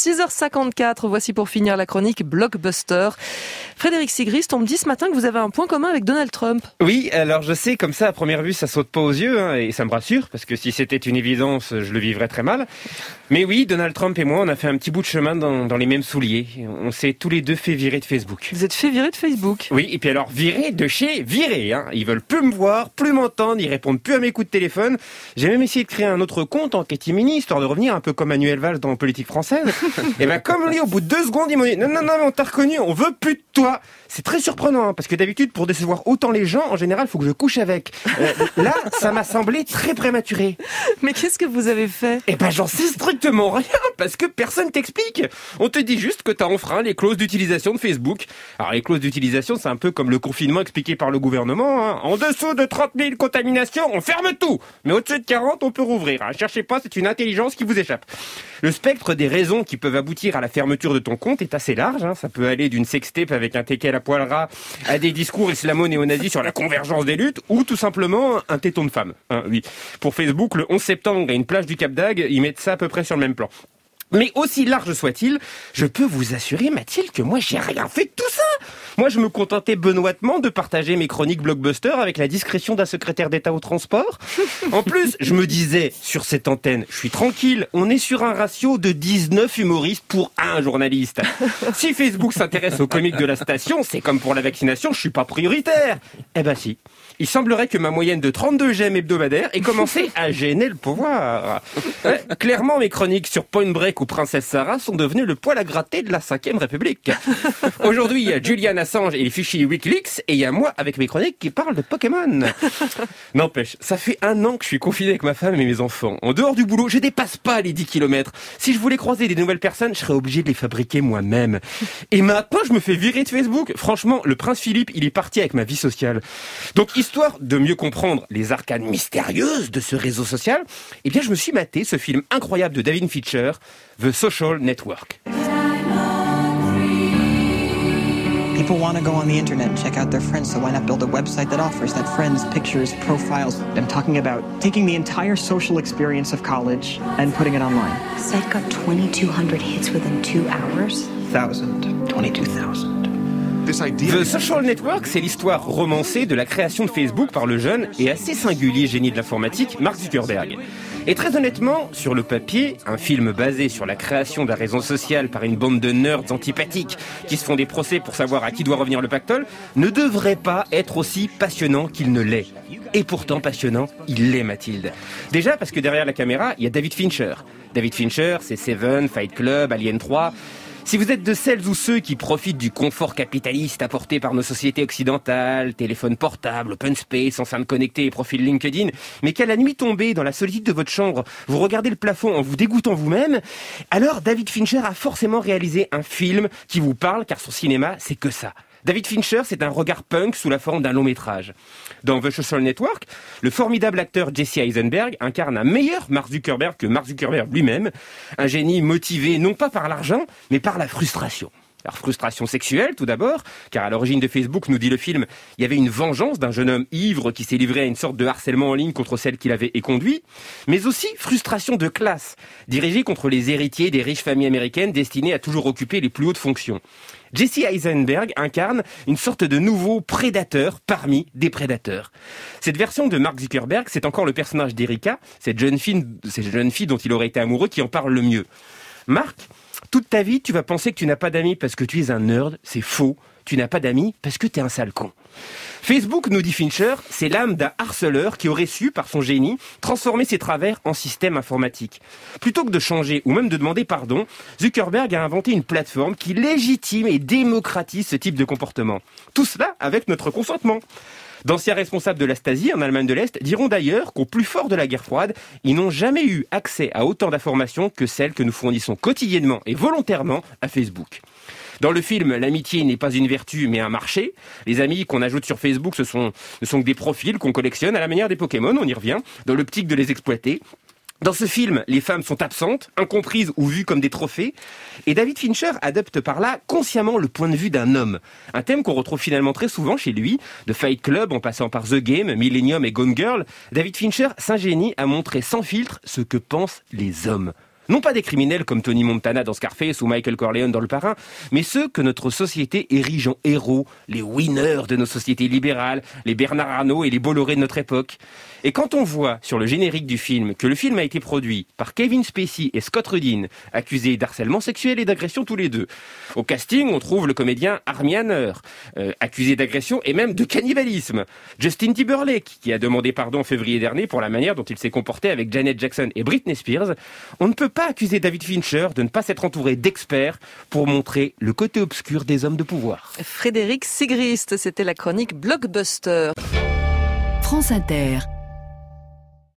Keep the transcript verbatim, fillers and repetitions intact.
six heures cinquante-quatre, voici pour finir la chronique Blockbuster. Frédéric Sigrist, on me dit ce matin que vous avez un point commun avec Donald Trump. Oui, alors je sais, comme ça, à première vue, ça saute pas aux yeux, hein, et ça me rassure, parce que si c'était une évidence, je le vivrais très mal. Mais oui, Donald Trump et moi, on a fait un petit bout de chemin dans, dans les mêmes souliers. On s'est tous les deux fait virer de Facebook. Vous êtes fait virer de Facebook? Oui, et puis alors, virer de chez virer, hein. Ils veulent plus me voir, plus m'entendre, ils répondent plus à mes coups de téléphone. J'ai même essayé de créer un autre compte en catimini, histoire de revenir un peu comme Manuel Valls dans la politique française. Et ben, comme lui, au bout de deux secondes, ils m'ont dit, non, non, non, mais on t'a reconnu, on veut plus de toi. C'est très surprenant, hein, parce que d'habitude, pour décevoir autant les gens, en général, il faut que je couche avec. Euh, là, ça m'a semblé très prématuré. Mais qu'est-ce que vous avez fait? Eh ben, j'en sais strictement rien, parce que personne t'explique. On te dit juste que t'as enfreint les clauses d'utilisation de Facebook. Alors, les clauses d'utilisation, c'est un peu comme le confinement expliqué par le gouvernement, hein. En dessous de trente mille contaminations, on ferme tout. Mais au-dessus de quarante, on peut rouvrir. Hein. Cherchez pas, c'est une intelligence qui vous échappe. Le spectre des raisons qui peuvent aboutir à la fermeture de ton compte est assez large, hein. Ça peut aller d'une sextape avec un teckel à poil ras à des discours islamo-néo-nazis sur la convergence des luttes, ou tout simplement un téton de femme. Hein, oui. Pour Facebook, le onze septembre et une plage du Cap d'Agde, ils mettent ça à peu près sur le même plan. Mais aussi large soit-il, je peux vous assurer, Mathilde, que moi, j'ai rien fait de tout ça. Moi, je me contentais benoîtement de partager mes chroniques Blockbuster avec la discrétion d'un secrétaire d'État au transport. En plus, je me disais, sur cette antenne, je suis tranquille, on est sur un ratio de dix-neuf humoristes pour un journaliste. Si Facebook s'intéresse aux comiques de la station, c'est comme pour la vaccination, je suis pas prioritaire. Eh ben si. Il semblerait que ma moyenne de trente-deux j'aime hebdomadaires ait commencé à gêner le pouvoir. Ouais, clairement, mes chroniques sur Point Break ou Princesse Sarah sont devenues le poil à gratter de la cinquième République. Aujourd'hui, il y a Julian Assange et les fichiers Wikileaks, et il y a moi avec mes chroniques qui parlent de Pokémon. N'empêche, ça fait un an que je suis confiné avec ma femme et mes enfants. En dehors du boulot, je dépasse pas les dix kilomètres. Si je voulais croiser des nouvelles personnes, je serais obligé de les fabriquer moi-même. Et maintenant, je me fais virer de Facebook. Franchement, le prince Philippe, il est parti avec ma vie sociale. Donc, histoire de mieux comprendre les arcanes mystérieuses de ce réseau social, eh bien, je me suis maté ce film incroyable de David Fincher, The Social Network. People want to go on the internet and check out their friends, so why not build a website that offers that friends, pictures, profiles? I'm talking about taking the entire social experience of college and putting it online. Site got twenty-two hundred hits within two hours. Thousand. twenty-two thousand. The Social Network, c'est l'histoire romancée de la création de Facebook par le jeune et assez singulier génie de l'informatique, Mark Zuckerberg. Et très honnêtement, sur le papier, un film basé sur la création d'un réseau social par une bande de nerds antipathiques qui se font des procès pour savoir à qui doit revenir le pactole, ne devrait pas être aussi passionnant qu'il ne l'est. Et pourtant passionnant, il l'est, Mathilde. Déjà parce que derrière la caméra, il y a David Fincher. David Fincher, c'est Seven, Fight Club, Alien trois... Si vous êtes de celles ou ceux qui profitent du confort capitaliste apporté par nos sociétés occidentales, téléphone portable, open space, enceintes connectées et profil LinkedIn, mais qu'à la nuit tombée, dans la solitude de votre chambre, vous regardez le plafond en vous dégoûtant vous-même, alors David Fincher a forcément réalisé un film qui vous parle, car son cinéma, c'est que ça. David Fincher, c'est un regard punk sous la forme d'un long métrage. Dans The Social Network, le formidable acteur Jesse Eisenberg incarne un meilleur Mark Zuckerberg que Mark Zuckerberg lui-même, un génie motivé non pas par l'argent, mais par la frustration. Alors, frustration sexuelle, tout d'abord, car à l'origine de Facebook, nous dit le film, il y avait une vengeance d'un jeune homme ivre qui s'est livré à une sorte de harcèlement en ligne contre celle qu'il avait éconduit, mais aussi frustration de classe, dirigée contre les héritiers des riches familles américaines destinées à toujours occuper les plus hautes fonctions. Jesse Eisenberg incarne une sorte de nouveau prédateur parmi des prédateurs. Cette version de Mark Zuckerberg, c'est encore le personnage d'Erika, cette jeune fille, cette jeune fille dont il aurait été amoureux, qui en parle le mieux. Mark, toute ta vie, tu vas penser que tu n'as pas d'amis parce que tu es un nerd, c'est faux. Tu n'as pas d'amis parce que tu es un sale con. Facebook, nous dit Fincher, c'est l'âme d'un harceleur qui aurait su, par son génie, transformer ses travers en système informatique. Plutôt que de changer ou même de demander pardon, Zuckerberg a inventé une plateforme qui légitime et démocratise ce type de comportement. Tout cela avec notre consentement. D'anciens responsables de la Stasi en Allemagne de l'Est diront d'ailleurs qu'au plus fort de la guerre froide, ils n'ont jamais eu accès à autant d'informations que celles que nous fournissons quotidiennement et volontairement à Facebook. Dans le film, l'amitié n'est pas une vertu mais un marché. Les amis qu'on ajoute sur Facebook, ce sont, ne sont que des profils qu'on collectionne à la manière des Pokémon, on y revient, dans l'optique de les exploiter. Dans ce film, les femmes sont absentes, incomprises ou vues comme des trophées. Et David Fincher adopte par là consciemment le point de vue d'un homme. Un thème qu'on retrouve finalement très souvent chez lui. De Fight Club en passant par The Game, Millennium et Gone Girl, David Fincher s'ingénie à montrer sans filtre ce que pensent les hommes. Non pas des criminels comme Tony Montana dans Scarface ou Michael Corleone dans Le Parrain, mais ceux que notre société érige en héros, les winners de nos sociétés libérales, les Bernard Arnault et les Bolloré de notre époque. Et quand on voit sur le générique du film que le film a été produit par Kevin Spacey et Scott Rudin, accusés d'harcèlement sexuel et d'agression tous les deux. Au casting, on trouve le comédien Armie Hammer, euh, accusé d'agression et même de cannibalisme. Justin Timberlake, qui a demandé pardon en février dernier pour la manière dont il s'est comporté avec Janet Jackson et Britney Spears. On ne peut pas accuser David Fincher de ne pas s'être entouré d'experts pour montrer le côté obscur des hommes de pouvoir. Frédéric Sigrist, c'était la chronique Blockbuster. France Inter.